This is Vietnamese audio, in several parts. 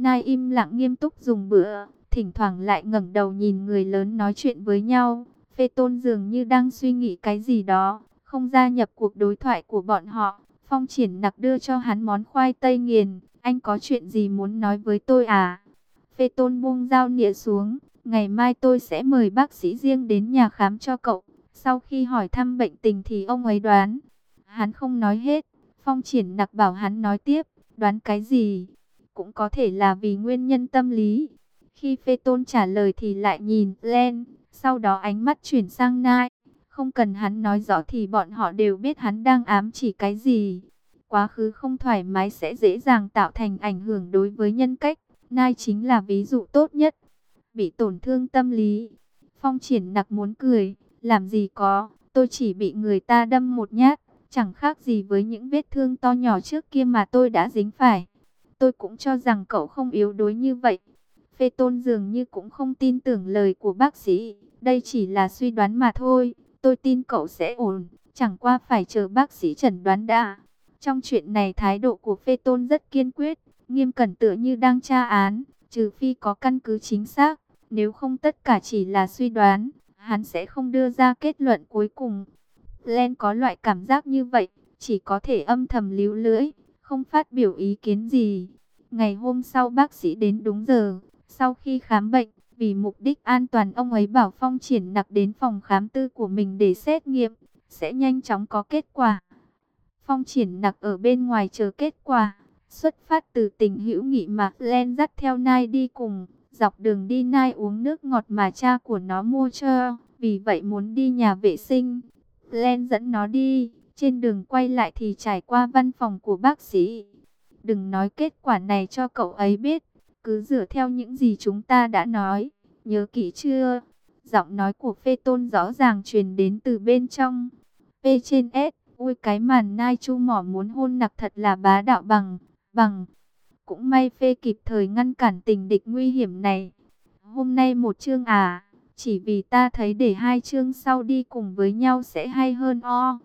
Nai im lặng nghiêm túc dùng bữa, thỉnh thoảng lại ngẩng đầu nhìn người lớn nói chuyện với nhau. Phê Tôn dường như đang suy nghĩ cái gì đó, không gia nhập cuộc đối thoại của bọn họ. Phong Triển Nặc đưa cho hắn món khoai tây nghiền. Anh có chuyện gì muốn nói với tôi à? Phê Tôn buông dao nĩa xuống. Ngày mai tôi sẽ mời bác sĩ riêng đến nhà khám cho cậu. Sau khi hỏi thăm bệnh tình thì ông ấy đoán. Hắn không nói hết. Phong Triển Nặc bảo hắn nói tiếp. Đoán cái gì? Cũng có thể là vì nguyên nhân tâm lý. Khi Phê Tôn trả lời thì lại nhìn Len. Sau đó ánh mắt chuyển sang Nai. Không cần hắn nói rõ thì bọn họ đều biết hắn đang ám chỉ cái gì. Quá khứ không thoải mái sẽ dễ dàng tạo thành ảnh hưởng đối với nhân cách. Nai chính là ví dụ tốt nhất. Bị tổn thương tâm lý. Phong Triển Nặc muốn cười. Làm gì có, tôi chỉ bị người ta đâm một nhát. Chẳng khác gì với những vết thương to nhỏ trước kia mà tôi đã dính phải. Tôi cũng cho rằng cậu không yếu đuối như vậy. Phê Tôn dường như cũng không tin tưởng lời của bác sĩ. Đây chỉ là suy đoán mà thôi. Tôi tin cậu sẽ ổn. Chẳng qua phải chờ bác sĩ chẩn đoán đã. Trong chuyện này thái độ của Phê Tôn rất kiên quyết. Nghiêm cẩn tựa như đang tra án. Trừ phi có căn cứ chính xác. Nếu không tất cả chỉ là suy đoán. Hắn sẽ không đưa ra kết luận cuối cùng. Len có loại cảm giác như vậy. Chỉ có thể âm thầm líu lưỡi. Không phát biểu ý kiến gì. Ngày hôm sau bác sĩ đến đúng giờ. Sau khi khám bệnh, vì mục đích an toàn ông ấy bảo Phong Triển Nặc đến phòng khám tư của mình để xét nghiệm. Sẽ nhanh chóng có kết quả. Phong Triển Nặc ở bên ngoài chờ kết quả. Xuất phát từ tình hữu nghị mà Len dắt theo Nai đi cùng. Dọc đường đi Nai uống nước ngọt mà cha của nó mua cho. Vì vậy muốn đi nhà vệ sinh. Len dẫn nó đi. Trên đường quay lại thì trải qua văn phòng của bác sĩ. Đừng nói kết quả này cho cậu ấy biết. Cứ dựa theo những gì chúng ta đã nói. Nhớ kỹ chưa? Giọng nói của Phê Tôn rõ ràng truyền đến từ bên trong. P trên S. Ui cái màn Nai chu mỏ muốn hôn Nặc thật là bá đạo bằng. Cũng may Phê kịp thời ngăn cản tình địch nguy hiểm này. Hôm nay một chương à. Chỉ vì ta thấy để hai chương sau đi cùng với nhau sẽ hay hơn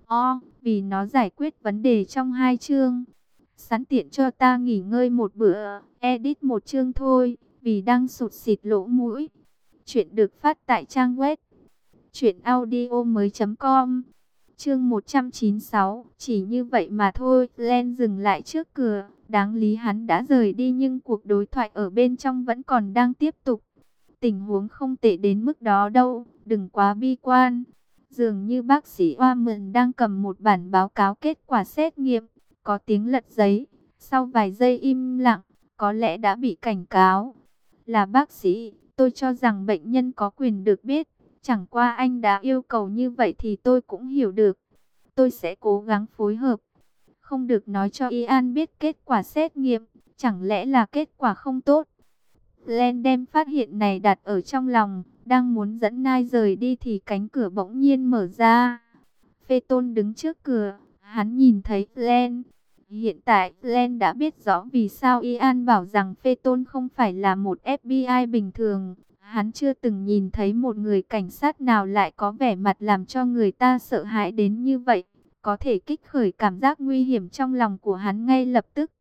vì nó giải quyết vấn đề trong hai chương. Sẵn tiện cho ta nghỉ ngơi một bữa, edit một chương thôi, vì đang sụt xịt lỗ mũi. Chuyện được phát tại trang web truyệnaudiomoi.com. Chương 196, chỉ như vậy mà thôi. Len dừng lại trước cửa, đáng lý hắn đã rời đi nhưng cuộc đối thoại ở bên trong vẫn còn đang tiếp tục. Tình huống không tệ đến mức đó đâu, đừng quá bi quan. Dường như bác sĩ Oa Mượn đang cầm một bản báo cáo kết quả xét nghiệm, có tiếng lật giấy. Sau vài giây im lặng, có lẽ đã bị cảnh cáo. Là bác sĩ, tôi cho rằng bệnh nhân có quyền được biết. Chẳng qua anh đã yêu cầu như vậy thì tôi cũng hiểu được. Tôi sẽ cố gắng phối hợp. Không được nói cho Ian biết kết quả xét nghiệm. Chẳng lẽ là kết quả không tốt? Len đem phát hiện này đặt ở trong lòng. Đang muốn dẫn Nai rời đi thì cánh cửa bỗng nhiên mở ra. Phê Tôn đứng trước cửa. Hắn nhìn thấy Len. Hiện tại Len đã biết rõ vì sao Ian bảo rằng Phê Tôn không phải là một FBI bình thường. Hắn chưa từng nhìn thấy một người cảnh sát nào lại có vẻ mặt làm cho người ta sợ hãi đến như vậy. Có thể kích khởi cảm giác nguy hiểm trong lòng của hắn ngay lập tức.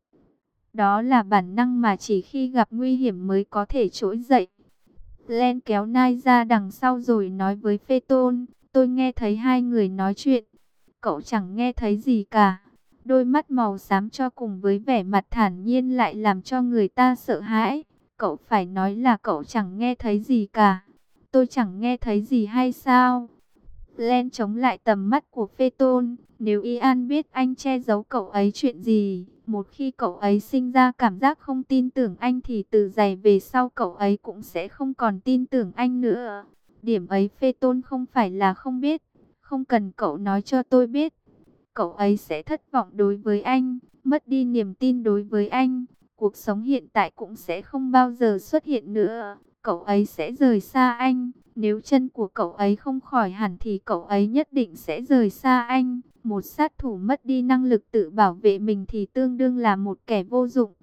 Đó là bản năng mà chỉ khi gặp nguy hiểm mới có thể trỗi dậy. Len kéo Nai ra đằng sau rồi nói với Phê Tôn. Tôi nghe thấy hai người nói chuyện. Cậu chẳng nghe thấy gì cả. Đôi mắt màu xám cho cùng với vẻ mặt thản nhiên lại làm cho người ta sợ hãi. Cậu phải nói là cậu chẳng nghe thấy gì cả. Tôi chẳng nghe thấy gì hay sao? Len chống lại tầm mắt của Phê Tôn. Nếu Ian biết anh che giấu cậu ấy chuyện gì, một khi cậu ấy sinh ra cảm giác không tin tưởng anh thì từ giày về sau cậu ấy cũng sẽ không còn tin tưởng anh nữa. Điểm ấy Phê Tôn không phải là không biết. Không cần cậu nói cho tôi biết. Cậu ấy sẽ thất vọng đối với anh, mất đi niềm tin đối với anh. Cuộc sống hiện tại cũng sẽ không bao giờ xuất hiện nữa. Cậu ấy sẽ rời xa anh. Nếu chân của cậu ấy không khỏi hẳn thì cậu ấy nhất định sẽ rời xa anh. Một sát thủ mất đi năng lực tự bảo vệ mình thì tương đương là một kẻ vô dụng.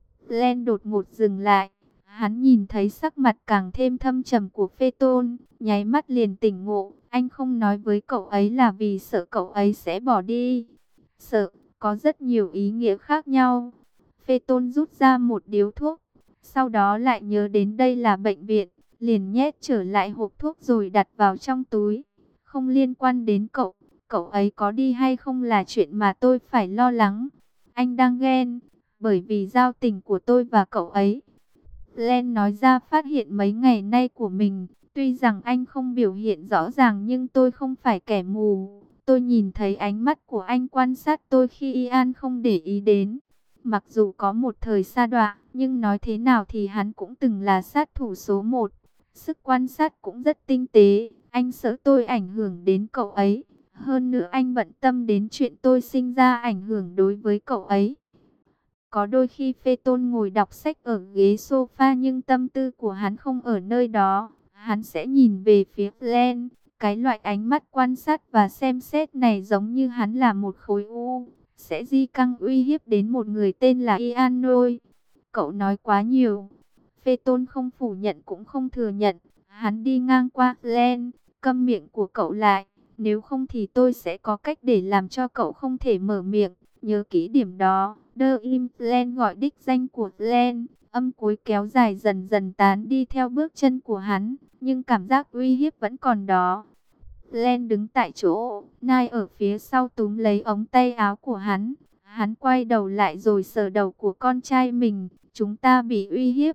Len đột ngột dừng lại. Hắn nhìn thấy sắc mặt càng thêm thâm trầm của Phê Tôn, nháy mắt liền tỉnh ngộ. Anh không nói với cậu ấy là vì sợ cậu ấy sẽ bỏ đi. Sợ, có rất nhiều ý nghĩa khác nhau. Phê Tôn rút ra một điếu thuốc. Sau đó lại nhớ đến đây là bệnh viện, liền nhét trở lại hộp thuốc rồi đặt vào trong túi. Không liên quan đến cậu, cậu ấy có đi hay không là chuyện mà tôi phải lo lắng. Anh đang ghen, bởi vì giao tình của tôi và cậu ấy. Len nói ra phát hiện mấy ngày nay của mình, tuy rằng anh không biểu hiện rõ ràng nhưng tôi không phải kẻ mù. Tôi nhìn thấy ánh mắt của anh quan sát tôi khi Ian không để ý đến. Mặc dù có một thời sa đọa, nhưng nói thế nào thì hắn cũng từng là sát thủ số 1. Sức quan sát cũng rất tinh tế, anh sợ tôi ảnh hưởng đến cậu ấy. Hơn nữa anh bận tâm đến chuyện tôi sinh ra ảnh hưởng đối với cậu ấy. Có đôi khi Phê Tôn ngồi đọc sách ở ghế sofa nhưng tâm tư của hắn không ở nơi đó. Hắn sẽ nhìn về phía Glenn. Cái loại ánh mắt quan sát và xem xét này giống như hắn là một khối u. Sẽ di căng uy hiếp đến một người tên là Ian Noy. Cậu nói quá nhiều. Phê Tôn không phủ nhận cũng không thừa nhận. Hắn đi ngang qua Glenn. Câm miệng của cậu lại. Nếu không thì tôi sẽ có cách để làm cho cậu không thể mở miệng. Nhớ kỹ điểm đó. Đơ im Glenn gọi đích danh của Glenn. Âm cuối kéo dài dần dần tán đi theo bước chân của hắn. Nhưng cảm giác uy hiếp vẫn còn đó. Glenn đứng tại chỗ. Nai ở phía sau túm lấy ống tay áo của hắn. Hắn quay đầu lại rồi sờ đầu của con trai mình. Chúng ta bị uy hiếp.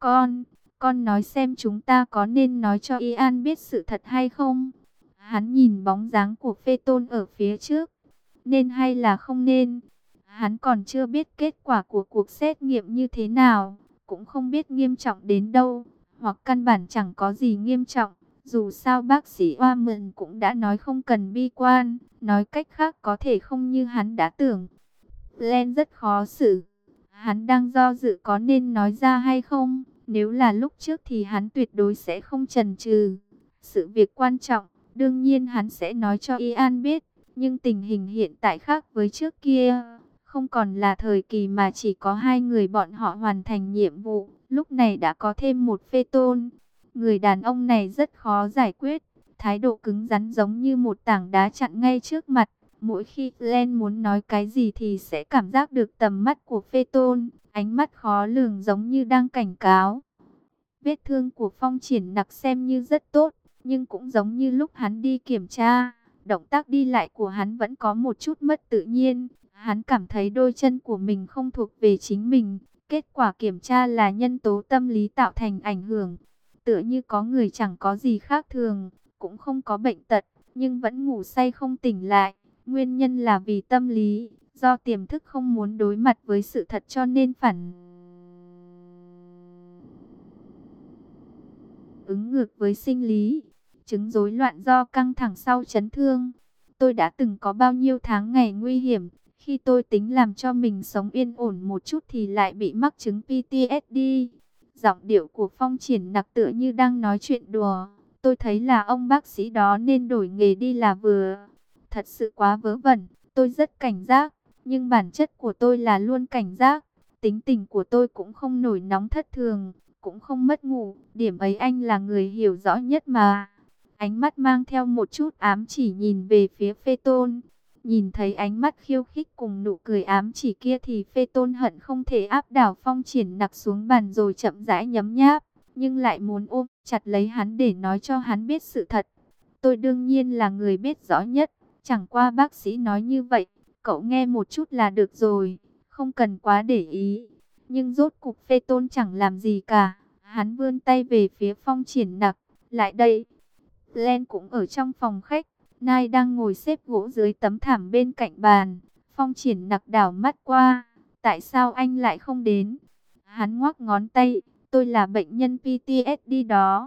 Con nói xem chúng ta có nên nói cho Ian biết sự thật hay không? Hắn nhìn bóng dáng của Phê Tôn ở phía trước. Nên hay là không nên? Hắn còn chưa biết kết quả của cuộc xét nghiệm như thế nào, cũng không biết nghiêm trọng đến đâu, hoặc căn bản chẳng có gì nghiêm trọng. Dù sao bác sĩ Oamen cũng đã nói không cần bi quan, nói cách khác có thể không như hắn đã tưởng. Glenn rất khó xử. Hắn đang do dự có nên nói ra hay không. Nếu là lúc trước thì hắn tuyệt đối sẽ không chần chừ. Sự việc quan trọng, đương nhiên hắn sẽ nói cho Ian biết. Nhưng tình hình hiện tại khác với trước kia. Không còn là thời kỳ mà chỉ có hai người bọn họ hoàn thành nhiệm vụ. Lúc này đã có thêm một Phê Tôn. Người đàn ông này rất khó giải quyết. Thái độ cứng rắn giống như một tảng đá chặn ngay trước mặt. Mỗi khi Glenn muốn nói cái gì thì sẽ cảm giác được tầm mắt của Phê Tôn. Ánh mắt khó lường giống như đang cảnh cáo. Vết thương của Phong Triển Nặc xem như rất tốt. Nhưng cũng giống như lúc hắn đi kiểm tra. Động tác đi lại của hắn vẫn có một chút mất tự nhiên. Hắn cảm thấy đôi chân của mình không thuộc về chính mình. Kết quả kiểm tra là nhân tố tâm lý tạo thành ảnh hưởng. Tựa như có người chẳng có gì khác thường, cũng không có bệnh tật, nhưng vẫn ngủ say không tỉnh lại. Nguyên nhân là vì tâm lý, do tiềm thức không muốn đối mặt với sự thật cho nên phản ứng ngược với sinh lý. Chứng rối loạn do căng thẳng sau chấn thương. Tôi đã từng có bao nhiêu tháng ngày nguy hiểm. Khi tôi tính làm cho mình sống yên ổn một chút thì lại bị mắc chứng PTSD. Giọng điệu của Phong Triển Nặc tựa như đang nói chuyện đùa. Tôi thấy là ông bác sĩ đó nên đổi nghề đi là vừa. Thật sự quá vớ vẩn. Tôi rất cảnh giác. Nhưng bản chất của tôi là luôn cảnh giác. Tính tình của tôi cũng không nổi nóng thất thường. Cũng không mất ngủ. Điểm ấy anh là người hiểu rõ nhất mà. Ánh mắt mang theo một chút ám chỉ nhìn về phía Phê Tôn. Nhìn thấy ánh mắt khiêu khích cùng nụ cười ám chỉ kia thì Phê Tôn hận không thể áp đảo Phong Triển Nặc xuống bàn rồi chậm rãi nhấm nháp. Nhưng lại muốn ôm chặt lấy hắn để nói cho hắn biết sự thật. Tôi đương nhiên là người biết rõ nhất. Chẳng qua bác sĩ nói như vậy, cậu nghe một chút là được rồi. Không cần quá để ý. Nhưng rốt cục Phê Tôn chẳng làm gì cả. Hắn vươn tay về phía Phong Triển Nặc. Lại đây. Glenn cũng ở trong phòng khách. Nai đang ngồi xếp gỗ dưới tấm thảm bên cạnh bàn. Phong Triển Nặc đảo mắt qua. Tại sao anh lại không đến? Hắn ngoắc ngón tay. Tôi là bệnh nhân PTSD đó.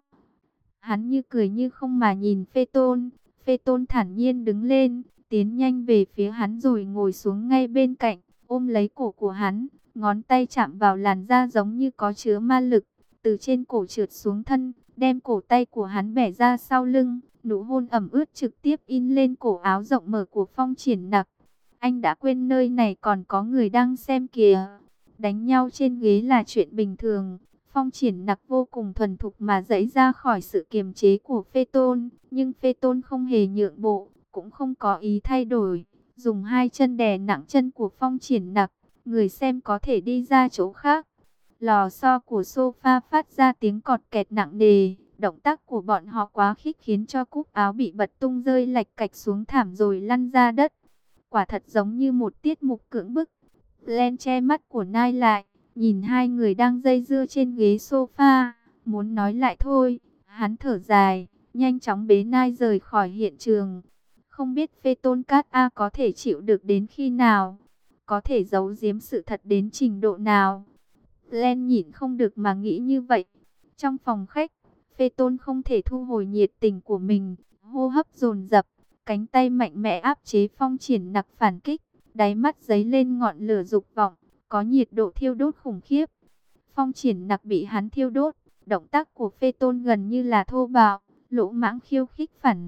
Hắn như cười như không mà nhìn Phê Tôn. Phê Tôn thản nhiên đứng lên. Tiến nhanh về phía hắn rồi ngồi xuống ngay bên cạnh. Ôm lấy cổ của hắn. Ngón tay chạm vào làn da giống như có chứa ma lực. Từ trên cổ trượt xuống thân. Đem cổ tay của hắn bẻ ra sau lưng. Nụ hôn ẩm ướt trực tiếp in lên cổ áo rộng mở của Phong Triển Nặc. Anh đã quên nơi này còn có người đang xem kìa. Đánh nhau trên ghế là chuyện bình thường. Phong Triển Nặc vô cùng thuần thục mà giãy ra khỏi sự kiềm chế của Phê Tôn. Nhưng Phê Tôn không hề nhượng bộ, cũng không có ý thay đổi. Dùng hai chân đè nặng chân của Phong Triển Nặc. Người xem có thể đi ra chỗ khác. Lò xo của sofa phát ra tiếng cọt kẹt nặng nề. Động tác của bọn họ quá khích khiến cho cúc áo bị bật tung rơi lạch cạch xuống thảm rồi lăn ra đất. Quả thật giống như một tiết mục cưỡng bức. Len che mắt của Nai lại, nhìn hai người đang dây dưa trên ghế sofa, muốn nói lại thôi. Hắn thở dài, nhanh chóng bế Nai rời khỏi hiện trường. Không biết Phê Tôn Cát A có thể chịu được đến khi nào, có thể giấu giếm sự thật đến trình độ nào. Len nhịn không được mà nghĩ như vậy. Trong phòng khách, Phê Tôn không thể thu hồi nhiệt tình của mình, hô hấp dồn dập, cánh tay mạnh mẽ áp chế Phong Triển Nặc phản kích, đáy mắt dấy lên ngọn lửa dục vọng, có nhiệt độ thiêu đốt khủng khiếp. Phong Triển Nặc bị hắn thiêu đốt, động tác của Phê Tôn gần như là thô bạo, lỗ mãng khiêu khích phản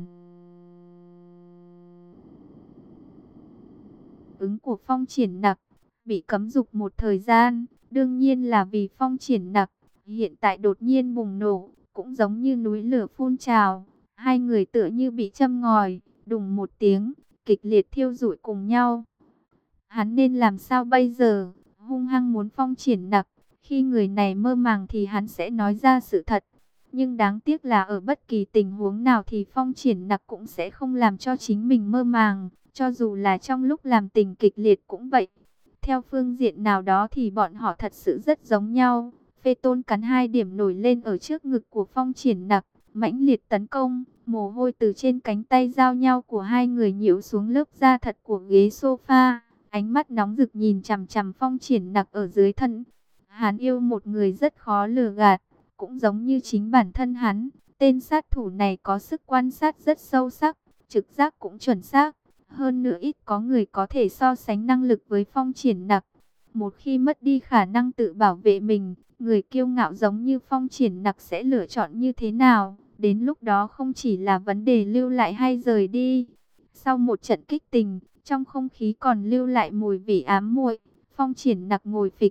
ứng của Phong Triển Nặc, bị cấm dục một thời gian, đương nhiên là vì Phong Triển Nặc hiện tại đột nhiên bùng nổ, cũng giống như núi lửa phun trào, hai người tựa như bị châm ngòi, đùng một tiếng, kịch liệt thiêu rụi cùng nhau. Hắn nên làm sao bây giờ? Hung hăng muốn Phong Triển Nặc, khi người này mơ màng thì hắn sẽ nói ra sự thật. Nhưng đáng tiếc là ở bất kỳ tình huống nào thì Phong Triển Nặc cũng sẽ không làm cho chính mình mơ màng, cho dù là trong lúc làm tình kịch liệt cũng vậy. Theo phương diện nào đó thì bọn họ thật sự rất giống nhau. Phê Tôn cắn hai điểm nổi lên ở trước ngực của Phong Triển Nặc, mãnh liệt tấn công, mồ hôi từ trên cánh tay giao nhau của hai người nhiễu xuống lớp da thật của ghế sofa. Ánh mắt nóng rực nhìn chằm chằm Phong Triển Nặc ở dưới thân. Hắn yêu một người rất khó lừa gạt, cũng giống như chính bản thân hắn. Tên sát thủ này có sức quan sát rất sâu sắc, trực giác cũng chuẩn xác. Hơn nữa ít có người có thể so sánh năng lực với Phong Triển Nặc. Một khi mất đi khả năng tự bảo vệ mình, người kiêu ngạo giống như Phong Triển Nặc sẽ lựa chọn như thế nào? Đến lúc đó không chỉ là vấn đề lưu lại hay rời đi. Sau một trận kích tình, trong không khí còn lưu lại mùi vị ám muội. Phong Triển Nặc ngồi phịch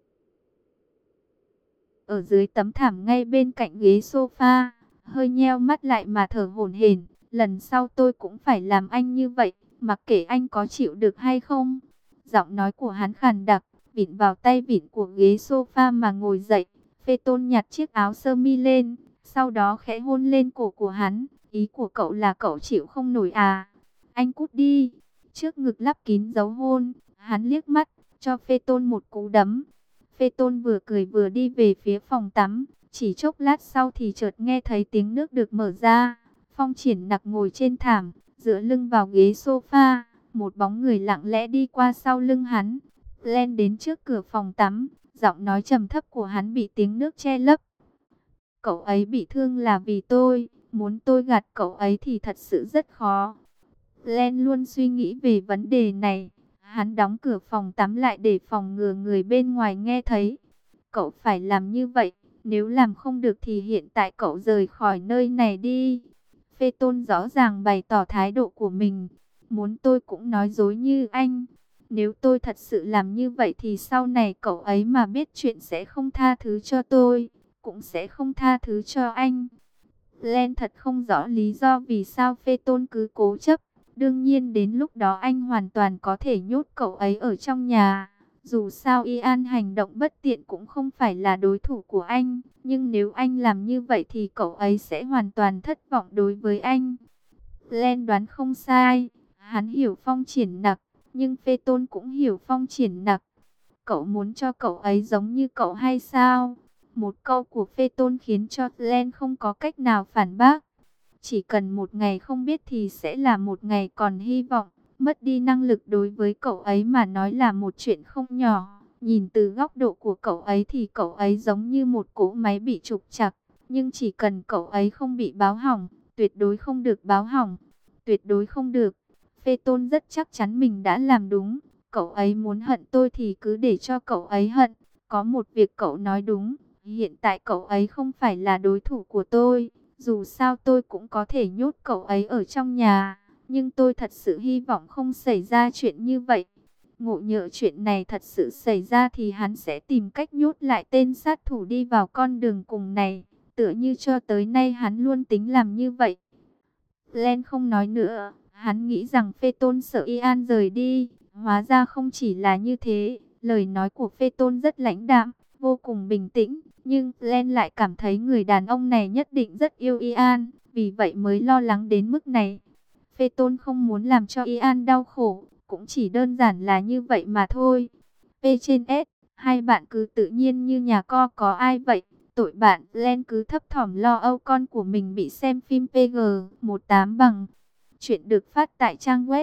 ở dưới tấm thảm ngay bên cạnh ghế sofa, hơi nheo mắt lại mà thở hổn hển. Lần sau tôi cũng phải làm anh như vậy, mặc kệ anh có chịu được hay không. Giọng nói của hắn khàn đặc, vịn vào tay vịn của ghế sofa mà ngồi dậy. Phê Tôn nhặt chiếc áo sơ mi lên, sau đó khẽ hôn lên cổ của hắn. Ý của cậu là cậu chịu không nổi à? Anh cút đi. Trước ngực lắp kín dấu hôn, hắn liếc mắt, cho Phê Tôn một cú đấm. Phê Tôn vừa cười vừa đi về phía phòng tắm. Chỉ chốc lát sau thì chợt nghe thấy tiếng nước được mở ra. Phong Triển Nặc ngồi trên thảm, dựa lưng vào ghế sofa. Một bóng người lặng lẽ đi qua sau lưng hắn, len đến trước cửa phòng tắm. Giọng nói trầm thấp của hắn bị tiếng nước che lấp. Cậu ấy bị thương là vì tôi, muốn tôi gạt cậu ấy thì thật sự rất khó. Len luôn suy nghĩ về vấn đề này. Hắn đóng cửa phòng tắm lại để phòng ngừa người bên ngoài nghe thấy. Cậu phải làm như vậy, nếu làm không được thì hiện tại cậu rời khỏi nơi này đi. Phê Tôn rõ ràng bày tỏ thái độ của mình. Muốn tôi cũng nói dối như anh. Nếu tôi thật sự làm như vậy thì sau này cậu ấy mà biết chuyện sẽ không tha thứ cho tôi, cũng sẽ không tha thứ cho anh. Len thật không rõ lý do vì sao Phê Tôn cứ cố chấp. Đương nhiên đến lúc đó anh hoàn toàn có thể nhốt cậu ấy ở trong nhà. Dù sao Ian hành động bất tiện cũng không phải là đối thủ của anh. Nhưng nếu anh làm như vậy thì cậu ấy sẽ hoàn toàn thất vọng đối với anh. Len đoán không sai. Hắn hiểu Phong Triển Nặc, nhưng Phê Tôn cũng hiểu Phong Triển Nặc. Cậu muốn cho cậu ấy giống như cậu hay sao? Một câu của Phê Tôn khiến cho Len không có cách nào phản bác. Chỉ cần một ngày không biết thì sẽ là một ngày còn hy vọng. Mất đi năng lực đối với cậu ấy mà nói là một chuyện không nhỏ. Nhìn từ góc độ của cậu ấy thì cậu ấy giống như một cỗ máy bị trục trặc. Nhưng chỉ cần cậu ấy không bị báo hỏng, tuyệt đối không được báo hỏng. Tuyệt đối không được. Phê Tôn rất chắc chắn mình đã làm đúng. Cậu ấy muốn hận tôi thì cứ để cho cậu ấy hận. Có một việc cậu nói đúng. Hiện tại cậu ấy không phải là đối thủ của tôi. Dù sao tôi cũng có thể nhốt cậu ấy ở trong nhà. Nhưng tôi thật sự hy vọng không xảy ra chuyện như vậy. Ngộ nhỡ chuyện này thật sự xảy ra thì hắn sẽ tìm cách nhốt lại tên sát thủ đi vào con đường cùng này. Tựa như cho tới nay hắn luôn tính làm như vậy. Len không nói nữa. Hắn nghĩ rằng Phê Tôn sợ Ian rời đi. Hóa ra không chỉ là như thế. Lời nói của Phê Tôn rất lãnh đạm. vô cùng bình tĩnh. Nhưng Len lại cảm thấy người đàn ông này nhất định rất yêu Ian, vì vậy mới lo lắng đến mức này. Phê Tôn không muốn làm cho Ian đau khổ, cũng chỉ đơn giản là như vậy mà thôi. P trên S, hai bạn cứ tự nhiên như nhà co có ai vậy. Tội bạn, Len cứ thấp thỏm lo âu con của mình bị xem phim PG-18 bằng. Chuyện được phát tại trang web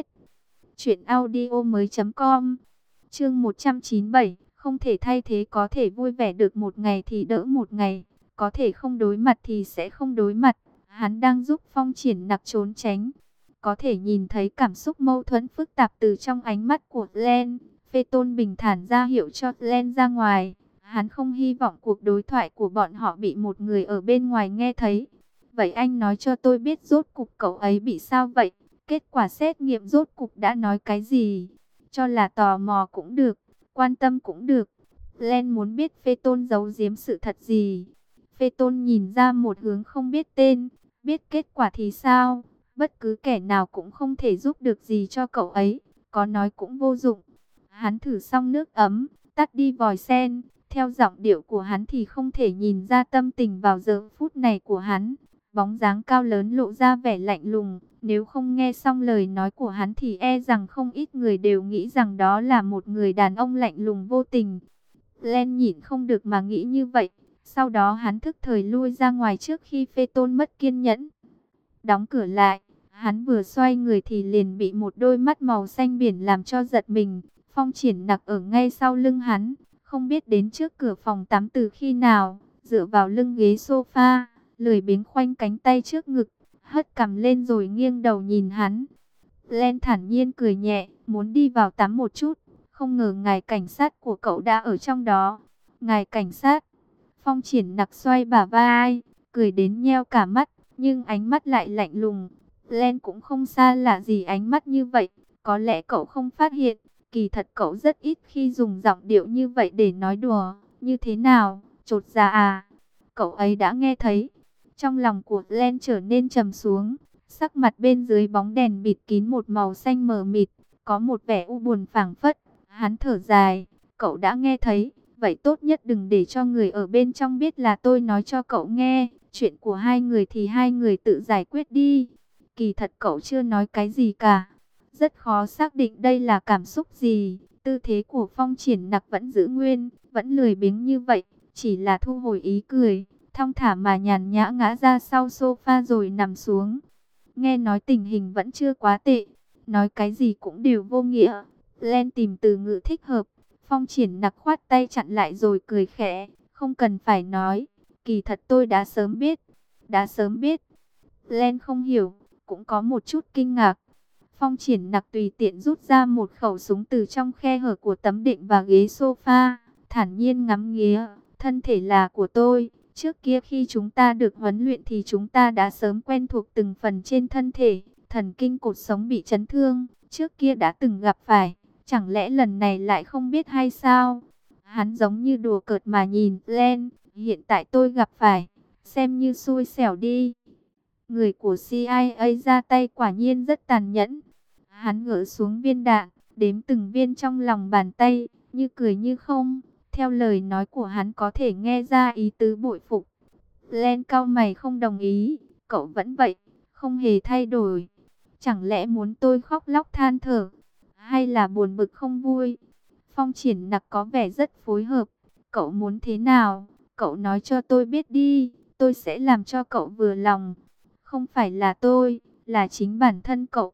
truyệnaudiomoi.com. Chương 197, không thể thay thế, có thể vui vẻ được một ngày thì đỡ một ngày, có thể không đối mặt thì sẽ không đối mặt. Hắn đang giúp Phong Triển Nặc trốn tránh. Có thể nhìn thấy cảm xúc mâu thuẫn phức tạp từ trong ánh mắt của Len. Phê Tôn bình thản ra hiệu cho Len ra ngoài. Hắn không hy vọng cuộc đối thoại của bọn họ bị một người ở bên ngoài nghe thấy. Vậy anh nói cho tôi biết rốt cục cậu ấy bị sao vậy? Kết quả xét nghiệm rốt cục đã nói cái gì? Cho là tò mò cũng được, quan tâm cũng được. Len muốn biết Phê Tôn giấu giếm sự thật gì. Phê Tôn nhìn ra một hướng không biết tên. Biết kết quả thì sao? Bất cứ kẻ nào cũng không thể giúp được gì cho cậu ấy. Có nói cũng vô dụng. Hắn thử xong nước ấm, tắt đi vòi sen. Theo giọng điệu của hắn thì không thể nhìn ra tâm tình vào giờ phút này của hắn. Bóng dáng cao lớn lộ ra vẻ lạnh lùng. Nếu không nghe xong lời nói của hắn thì e rằng không ít người đều nghĩ rằng đó là một người đàn ông lạnh lùng vô tình. Len nhịn không được mà nghĩ như vậy. Sau đó hắn thức thời lui ra ngoài trước khi Phê Tôn mất kiên nhẫn. Đóng cửa lại, hắn vừa xoay người thì liền bị một đôi mắt màu xanh biển làm cho giật mình. Phong Triển Nặc ở ngay sau lưng hắn, không biết đến trước cửa phòng tắm từ khi nào, dựa vào lưng ghế sofa, lười biếng khoanh cánh tay trước ngực, hất cằm lên rồi nghiêng đầu nhìn hắn. Len thản nhiên cười nhẹ, muốn đi vào tắm một chút, không ngờ ngài cảnh sát của cậu đã ở trong đó. Ngài cảnh sát? Phong Triển Nặc xoay bả vai, cười đến nheo cả mắt, nhưng ánh mắt lại lạnh lùng. Len cũng không xa lạ gì ánh mắt như vậy, có lẽ cậu không phát hiện, kỳ thật cậu rất ít khi dùng giọng điệu như vậy để nói đùa. Như thế nào, chột dạ à? Cậu ấy đã nghe thấy. Trong lòng của Len trở nên trầm xuống, sắc mặt bên dưới bóng đèn bịt kín một màu xanh mờ mịt, có một vẻ u buồn phảng phất. Hắn thở dài, cậu đã nghe thấy, vậy tốt nhất đừng để cho người ở bên trong biết là tôi nói cho cậu nghe. Chuyện của hai người thì hai người tự giải quyết đi. Kỳ thật cậu chưa nói cái gì cả. Rất khó xác định đây là cảm xúc gì. Tư thế của Phong Triển Nặc vẫn giữ nguyên, vẫn lười biếng như vậy, chỉ là thu hồi ý cười, thong thả mà nhàn nhã ngã ra sau sofa rồi nằm xuống. Nghe nói tình hình vẫn chưa quá tệ, nói cái gì cũng đều vô nghĩa. Len tìm từ ngữ thích hợp. Phong Triển Nặc khoát tay chặn lại rồi cười khẽ, không cần phải nói, kỳ thật tôi đã sớm biết. Đã sớm biết? Len không hiểu, cũng có một chút kinh ngạc. Phong Triển Nặc tùy tiện rút ra một khẩu súng từ trong khe hở của tấm đệm và ghế sofa, thản nhiên ngắm nghía. Thân thể là của tôi. Trước kia khi chúng ta được huấn luyện thì chúng ta đã sớm quen thuộc từng phần trên thân thể. Thần kinh cột sống bị chấn thương, trước kia đã từng gặp phải. Chẳng lẽ lần này lại không biết hay sao? Hắn giống như đùa cợt mà nhìn Len. Hiện tại tôi gặp phải, xem như xui xẻo đi. Người của CIA ra tay quả nhiên rất tàn nhẫn. Hắn gỡ xuống viên đạn, đếm từng viên trong lòng bàn tay, như cười như không. Theo lời nói của hắn có thể nghe ra ý tứ bội phục. Len cau mày không đồng ý. Cậu vẫn vậy, không hề thay đổi. Chẳng lẽ muốn tôi khóc lóc than thở, hay là buồn bực không vui? Phong Triển Nặc có vẻ rất phối hợp. Cậu muốn thế nào? Cậu nói cho tôi biết đi, tôi sẽ làm cho cậu vừa lòng. Không phải là tôi, là chính bản thân cậu.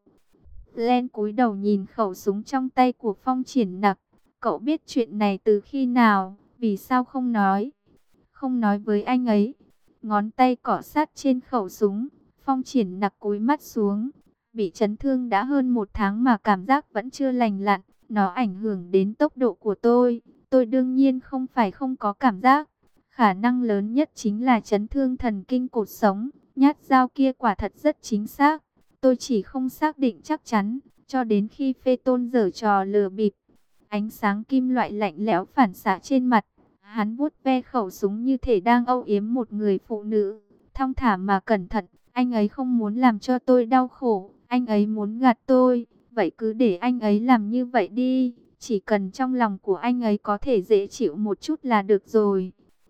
Len cúi đầu nhìn khẩu súng trong tay của Phong Triển Nặc. Cậu biết chuyện này từ khi nào? Vì sao không nói? Không nói với anh ấy. Ngón tay cọ sát trên khẩu súng. Phong Triển Nặc cúi mắt xuống. Bị chấn thương đã hơn một tháng mà cảm giác vẫn chưa lành lặn. Nó ảnh hưởng đến tốc độ của tôi. Tôi đương nhiên không phải không có cảm giác. Khả năng lớn nhất chính là chấn thương thần kinh cột sống. Nhát dao kia quả thật rất chính xác. Tôi chỉ không xác định chắc chắn, cho đến khi Phê Tôn giở trò lừa bịp. Ánh sáng kim loại lạnh lẽo phản xạ trên mặt. Hắn vuốt ve khẩu súng như thể đang âu yếm một người phụ nữ. Thong thả mà cẩn thận, anh ấy không muốn làm cho tôi đau khổ. Anh ấy muốn gạt tôi, vậy cứ để anh ấy làm như vậy đi. Chỉ cần trong lòng của anh ấy có thể dễ chịu một chút là được rồi.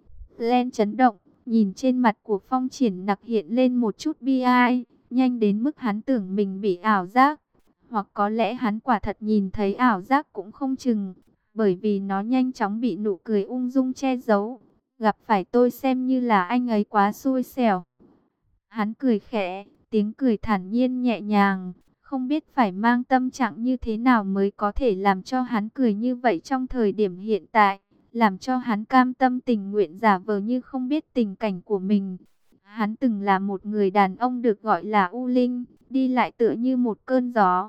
Len chấn động, nhìn trên mặt của Phong Triển Nặc hiện lên một chút bi ai, nhanh đến mức hắn tưởng mình bị ảo giác. Hoặc có lẽ hắn quả thật nhìn thấy ảo giác cũng không chừng, bởi vì nó nhanh chóng bị nụ cười ung dung che giấu. Gặp phải tôi xem như là anh ấy quá xui xẻo. Hắn cười khẽ, tiếng cười thản nhiên nhẹ nhàng, không biết phải mang tâm trạng như thế nào mới có thể làm cho hắn cười như vậy trong thời điểm hiện tại, làm cho hắn cam tâm tình nguyện giả vờ như không biết tình cảnh của mình. Hắn từng là một người đàn ông được gọi là U Linh, đi lại tựa như một cơn gió.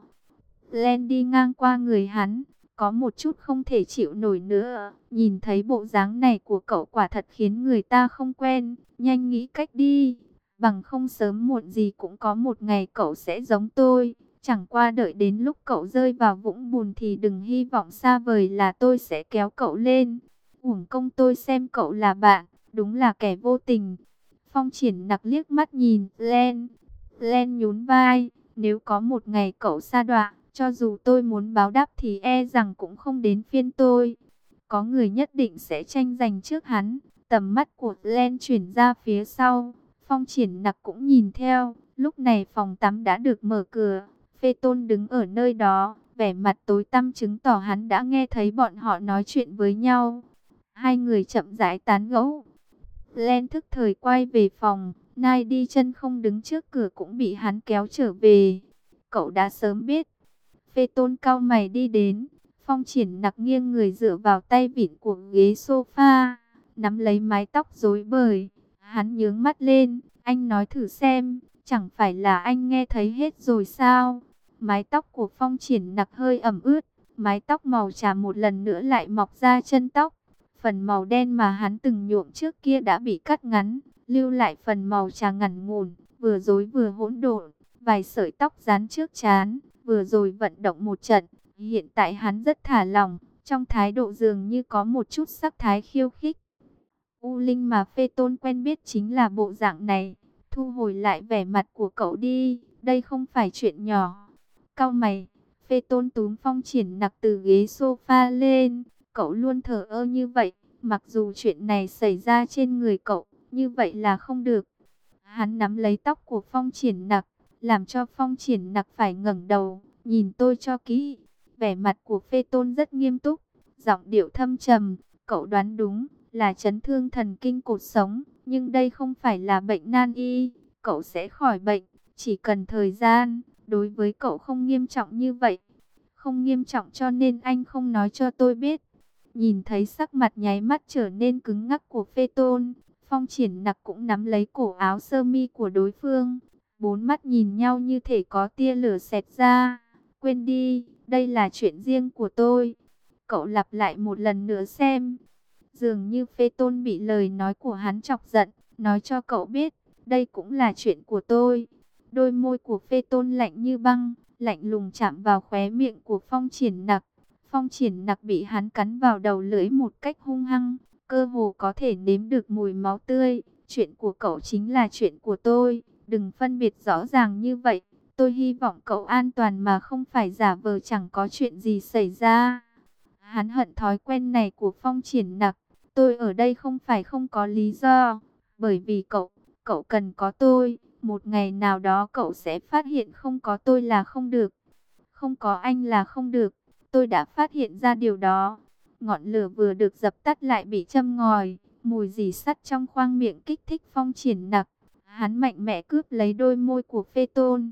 Len đi ngang qua người hắn, có một chút không thể chịu nổi nữa. Nhìn thấy bộ dáng này của cậu quả thật khiến người ta không quen, nhanh nghĩ cách đi. Bằng không sớm muộn gì cũng có một ngày cậu sẽ giống tôi. Chẳng qua đợi đến lúc cậu rơi vào vũng bùn thì đừng hy vọng xa vời là tôi sẽ kéo cậu lên. Uổng công tôi xem cậu là bạn, đúng là kẻ vô tình. Phong Triển Nặc liếc mắt nhìn Len. Len nhún vai, nếu có một ngày cậu sa đọa, cho dù tôi muốn báo đáp thì e rằng cũng không đến phiên tôi. Có người nhất định sẽ tranh giành trước hắn. Tầm mắt của Len chuyển ra phía sau. Phong Triển Nặc cũng nhìn theo. Lúc này phòng tắm đã được mở cửa. Phê Tôn đứng ở nơi đó, vẻ mặt tối tăm chứng tỏ hắn đã nghe thấy bọn họ nói chuyện với nhau. Hai người chậm rãi tán gẫu. Len thức thời quay về phòng. Nai đi chân không đứng trước cửa cũng bị hắn kéo trở về. Cậu đã sớm biết. Phê Tôn cau mày đi đến. Phong Triển Nặc nghiêng người dựa vào tay vịn của ghế sofa, nắm lấy mái tóc rối bời. Hắn nhướng mắt lên, anh nói thử xem, chẳng phải là anh nghe thấy hết rồi sao? Mái tóc của Phong Triển Nặc hơi ẩm ướt, mái tóc màu trà một lần nữa lại mọc ra chân tóc. Phần màu đen mà hắn từng nhuộm trước kia đã bị cắt ngắn, lưu lại phần màu trà ngắn ngủn, vừa rối vừa hỗn độn, vài sợi tóc dán trước trán, vừa rồi vận động một trận. Hiện tại hắn rất thả lỏng, trong thái độ dường như có một chút sắc thái khiêu khích. U Linh mà Phê Tôn quen biết chính là bộ dạng này. Thu hồi lại vẻ mặt của cậu đi, đây không phải chuyện nhỏ. Cau mày, Phê Tôn túm Phong Triển Nặc từ ghế sofa lên. Cậu luôn thờ ơ như vậy, mặc dù chuyện này xảy ra trên người cậu, như vậy là không được. Hắn nắm lấy tóc của Phong Triển Nặc, làm cho Phong Triển Nặc phải ngẩng đầu, nhìn tôi cho kỹ. Vẻ mặt của Phê Tôn rất nghiêm túc, giọng điệu thâm trầm. Cậu đoán đúng, là chấn thương thần kinh cột sống, nhưng đây không phải là bệnh nan y. Cậu sẽ khỏi bệnh, chỉ cần thời gian. Đối với cậu không nghiêm trọng như vậy. Không nghiêm trọng cho nên anh không nói cho tôi biết. Nhìn thấy sắc mặt nháy mắt trở nên cứng ngắc của Phê Tôn, Phong Triển Nặc cũng nắm lấy cổ áo sơ mi của đối phương. Bốn mắt nhìn nhau như thể có tia lửa xẹt ra. Quên đi, đây là chuyện riêng của tôi. Cậu lặp lại một lần nữa xem. Dường như Phê Tôn bị lời nói của hắn chọc giận, nói cho cậu biết, đây cũng là chuyện của tôi. Đôi môi của Phê Tôn lạnh như băng, lạnh lùng chạm vào khóe miệng của Phong Triển Nặc. Phong Triển Nặc bị hắn cắn vào đầu lưỡi một cách hung hăng, cơ hồ có thể nếm được mùi máu tươi. Chuyện của cậu chính là chuyện của tôi, đừng phân biệt rõ ràng như vậy. Tôi hy vọng cậu an toàn mà không phải giả vờ chẳng có chuyện gì xảy ra. Hắn hận thói quen này của Phong Triển Nặc. Tôi ở đây không phải không có lý do. Bởi vì cậu cần có tôi. Một ngày nào đó cậu sẽ phát hiện không có tôi là không được. Không có anh là không được. Tôi đã phát hiện ra điều đó. Ngọn lửa vừa được dập tắt lại bị châm ngòi. Mùi rỉ sắt trong khoang miệng kích thích Phong Triển Nặc. Hắn mạnh mẽ cướp lấy đôi môi của Phê Tôn.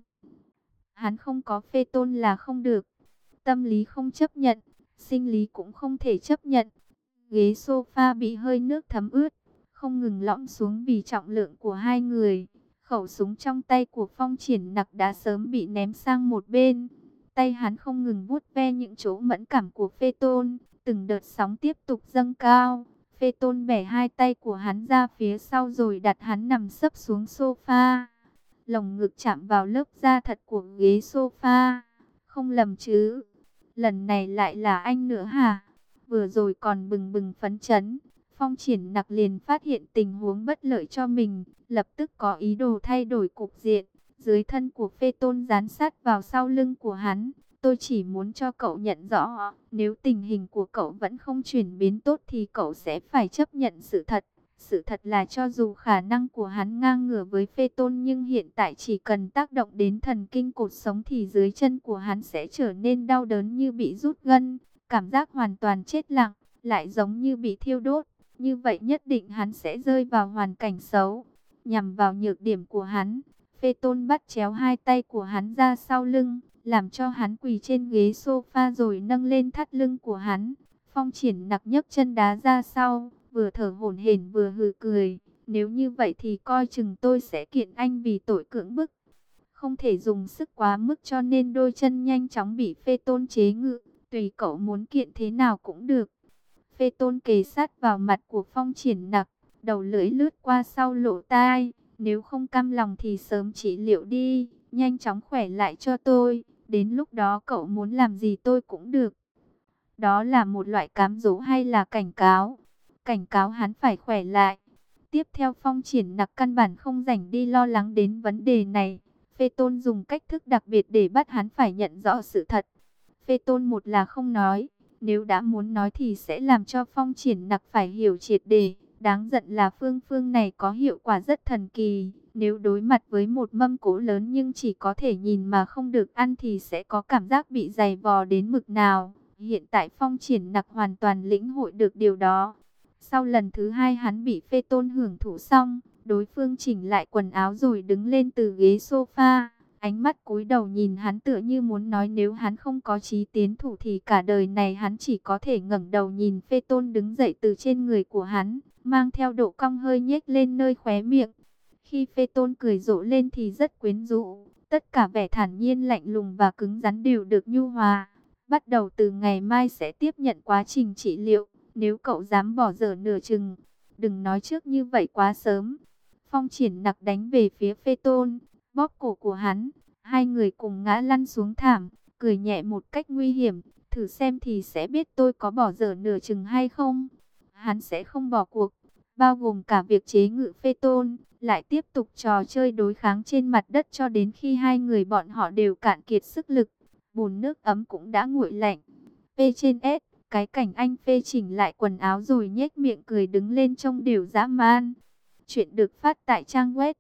Hắn không có Phê Tôn là không được. Tâm lý không chấp nhận, sinh lý cũng không thể chấp nhận. Ghế sofa bị hơi nước thấm ướt, không ngừng lõm xuống vì trọng lượng của hai người. Khẩu súng trong tay của Phong Triển Nặc đã sớm bị ném sang một bên. Tay hắn không ngừng vuốt ve những chỗ mẫn cảm của Phê Tôn. Từng đợt sóng tiếp tục dâng cao. Phê Tôn bẻ hai tay của hắn ra phía sau rồi đặt hắn nằm sấp xuống sofa. Lồng ngực chạm vào lớp da thật của ghế sofa. Không lầm chứ? Lần này lại là anh nữa hả? Vừa rồi còn bừng bừng phấn chấn. Phong Triển Nặc liền phát hiện tình huống bất lợi cho mình. Lập tức có ý đồ thay đổi cục diện. Dưới thân của Phê Tôn dán sát vào sau lưng của hắn. Tôi chỉ muốn cho cậu nhận rõ, nếu tình hình của cậu vẫn không chuyển biến tốt thì cậu sẽ phải chấp nhận sự thật. Sự thật là cho dù khả năng của hắn ngang ngửa với Phê Tôn, nhưng hiện tại chỉ cần tác động đến thần kinh cột sống thì dưới chân của hắn sẽ trở nên đau đớn như bị rút gân. Cảm giác hoàn toàn chết lặng, lại giống như bị thiêu đốt. Như vậy nhất định hắn sẽ rơi vào hoàn cảnh xấu. Nhằm vào nhược điểm của hắn, Phê Tôn bắt chéo hai tay của hắn ra sau lưng, làm cho hắn quỳ trên ghế sofa rồi nâng lên thắt lưng của hắn. Phong Triển Nặc nhấc chân đá ra sau, vừa thở hổn hển vừa hừ cười. Nếu như vậy thì coi chừng tôi sẽ kiện anh vì tội cưỡng bức. Không thể dùng sức quá mức cho nên đôi chân nhanh chóng bị Phê Tôn chế ngự. Tùy cậu muốn kiện thế nào cũng được. Phê Tôn kề sát vào mặt của Phong Triển Nặc, đầu lưỡi lướt qua sau lỗ tai. Nếu không cam lòng thì sớm trị liệu đi, nhanh chóng khỏe lại cho tôi. Đến lúc đó cậu muốn làm gì tôi cũng được. Đó là một loại cám dỗ hay là cảnh cáo? Cảnh cáo hắn phải khỏe lại. Tiếp theo Phong Triển Nặc căn bản không rảnh đi lo lắng đến vấn đề này. Phê Tôn dùng cách thức đặc biệt để bắt hắn phải nhận rõ sự thật. Phê Tôn một là không nói, nếu đã muốn nói thì sẽ làm cho Phong Triển Nặc phải hiểu triệt để. Đáng giận là phương phương này có hiệu quả rất thần kỳ. Nếu đối mặt với một mâm cỗ lớn nhưng chỉ có thể nhìn mà không được ăn thì sẽ có cảm giác bị dày vò đến mực nào. Hiện tại Phong Triển Nặc hoàn toàn lĩnh hội được điều đó. Sau lần thứ hai hắn bị Phê Tôn hưởng thụ xong, đối phương chỉnh lại quần áo rồi đứng lên từ ghế sofa. Ánh mắt cúi đầu nhìn hắn tựa như muốn nói nếu hắn không có chí tiến thủ thì cả đời này hắn chỉ có thể ngẩng đầu nhìn Phê Tôn đứng dậy từ trên người của hắn, mang theo độ cong hơi nhếch lên nơi khóe miệng. Khi Phê Tôn cười rộ lên thì rất quyến rũ, tất cả vẻ thản nhiên lạnh lùng và cứng rắn đều được nhu hòa. Bắt đầu từ ngày mai sẽ tiếp nhận quá trình trị liệu, nếu cậu dám bỏ dở nửa chừng, đừng nói trước như vậy quá sớm. Phong Triển Nặc đánh về phía Phê Tôn, bóp cổ của hắn, hai người cùng ngã lăn xuống thảm, cười nhẹ một cách nguy hiểm, thử xem thì sẽ biết tôi có bỏ dở nửa chừng hay không. Hắn sẽ không bỏ cuộc, bao gồm cả việc chế ngự Phê Tôn, lại tiếp tục trò chơi đối kháng trên mặt đất cho đến khi hai người bọn họ đều cạn kiệt sức lực. Bồn nước ấm cũng đã nguội lạnh. P trên S, cái cảnh anh Phê chỉnh lại quần áo rồi nhếch miệng cười đứng lên trông đều dã man. Chuyện được phát tại trang web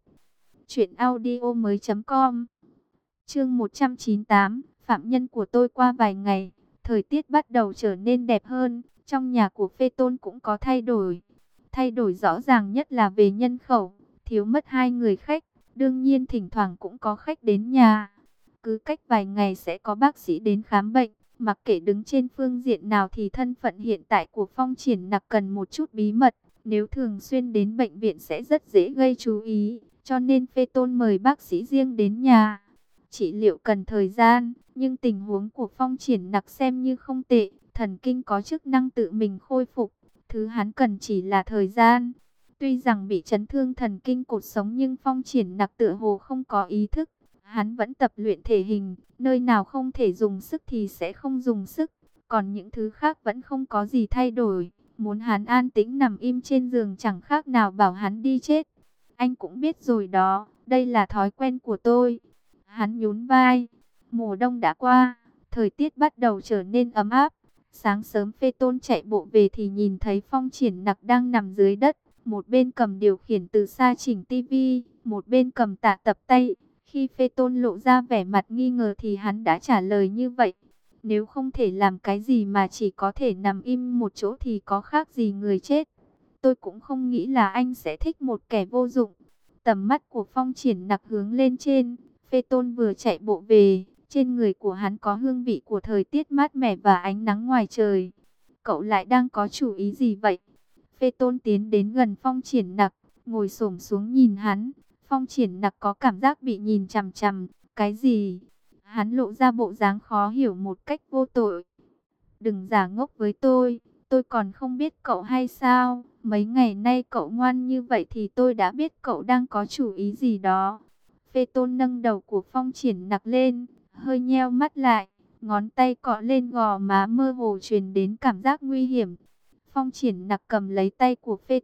truyệnaudiomoi.com. Chương 198, phạm nhân của tôi. Qua vài ngày, thời tiết bắt đầu trở nên đẹp hơn, trong nhà của Phê Tôn cũng có thay đổi. Thay đổi rõ ràng nhất là về nhân khẩu, thiếu mất hai người khách, đương nhiên thỉnh thoảng cũng có khách đến nhà. Cứ cách vài ngày sẽ có bác sĩ đến khám bệnh, mặc kệ đứng trên phương diện nào thì thân phận hiện tại của Phong Triển Nặc cần một chút bí mật. Nếu thường xuyên đến bệnh viện sẽ rất dễ gây chú ý, cho nên Phê Tôn mời bác sĩ riêng đến nhà. Trị liệu cần thời gian, nhưng tình huống của Phong Triển Nặc xem như không tệ, thần kinh có chức năng tự mình khôi phục, thứ hắn cần chỉ là thời gian. Tuy rằng bị chấn thương thần kinh cột sống nhưng Phong Triển Nặc tựa hồ không có ý thức. Hắn vẫn tập luyện thể hình, nơi nào không thể dùng sức thì sẽ không dùng sức, còn những thứ khác vẫn không có gì thay đổi. Muốn hắn an tĩnh nằm im trên giường chẳng khác nào bảo hắn đi chết. Anh cũng biết rồi đó, đây là thói quen của tôi. Hắn nhún vai. Mùa đông đã qua, thời tiết bắt đầu trở nên ấm áp. Sáng sớm Phê Tôn chạy bộ về thì nhìn thấy Phong Triển Nặc đang nằm dưới đất, một bên cầm điều khiển từ xa chỉnh tivi, một bên cầm tạ tập tay. Khi Phê Tôn lộ ra vẻ mặt nghi ngờ thì hắn đã trả lời như vậy. Nếu không thể làm cái gì mà chỉ có thể nằm im một chỗ thì có khác gì người chết. Tôi cũng không nghĩ là anh sẽ thích một kẻ vô dụng. Tầm mắt của Phong Triển Nặc hướng lên trên. Phê Tôn vừa chạy bộ về, trên người của hắn có hương vị của thời tiết mát mẻ và ánh nắng ngoài trời. Cậu lại đang có chủ ý gì vậy? Phê Tôn tiến đến gần Phong Triển Nặc, ngồi xổm xuống nhìn hắn. Phong Triển Nặc có cảm giác bị nhìn chằm chằm. Cái gì? Hắn lộ ra bộ dáng khó hiểu một cách vô tội. Đừng giả ngốc với tôi còn không biết cậu hay sao? Mấy ngày nay cậu ngoan như vậy thì tôi đã biết cậu đang có chủ ý gì đó. Phê Tôn nâng đầu của Phong Triển Nặc lên, hơi nheo mắt lại, ngón tay cọ lên gò má mơ hồ truyền đến cảm giác nguy hiểm. Phong Triển Nặc cầm lấy tay của Phê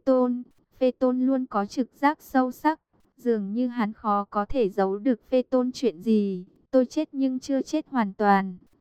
Tôn luôn có trực giác sâu sắc, dường như hắn khó có thể giấu được Phê Tôn chuyện gì. Tôi chết nhưng chưa chết hoàn toàn,